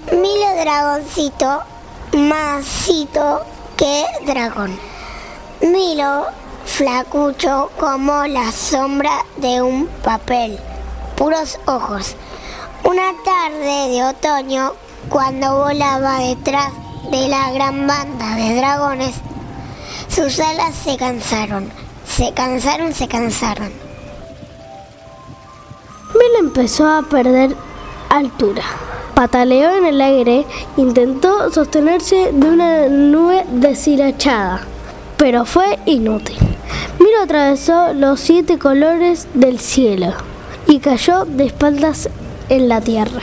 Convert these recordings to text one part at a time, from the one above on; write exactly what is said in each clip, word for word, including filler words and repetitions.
Milo dragoncito, masito que dragón. Milo flacucho como la sombra de un papel, puros ojos. Una tarde de otoño, cuando volaba detrás de la gran banda de dragones, sus alas se cansaron, se cansaron, se cansaron. Milo empezó a perder altura. Pataleó en el aire, intentó sostenerse de una nube deshilachada, pero fue inútil. Milo atravesó los siete colores del cielo y cayó de espaldas en la tierra.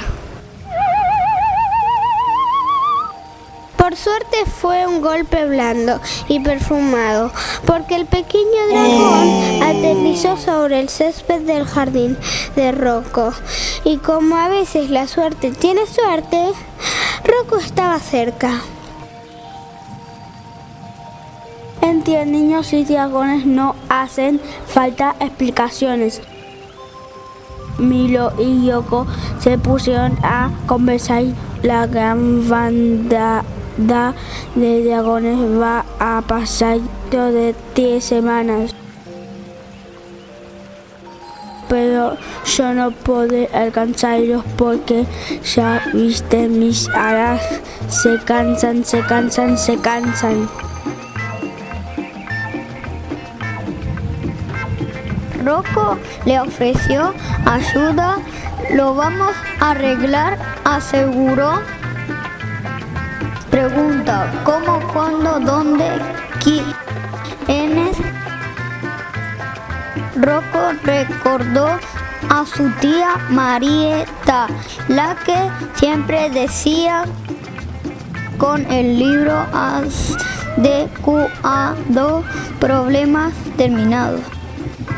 Por suerte fue un golpe blando y perfumado, porque el pequeño dragón aterrizó sobre el césped del jardín de Rocco. Y como a veces la suerte tiene suerte, Rocco estaba cerca. Entre niños y dragones no hacen falta explicaciones. Milo y Rocco se pusieron a conversar. La gran banda de dragones va a pasar dentro de tres semanas. Pero yo no puedo alcanzarlos porque ya viste mis alas. Se cansan, se cansan, se cansan. Rocco le ofreció ayuda. Lo vamos a arreglar, aseguró. Pregunta, ¿cómo, cuándo, dónde, quiénes? Rocco recordó a su tía Marieta, la que siempre decía con el libro adecuado, problemas terminados.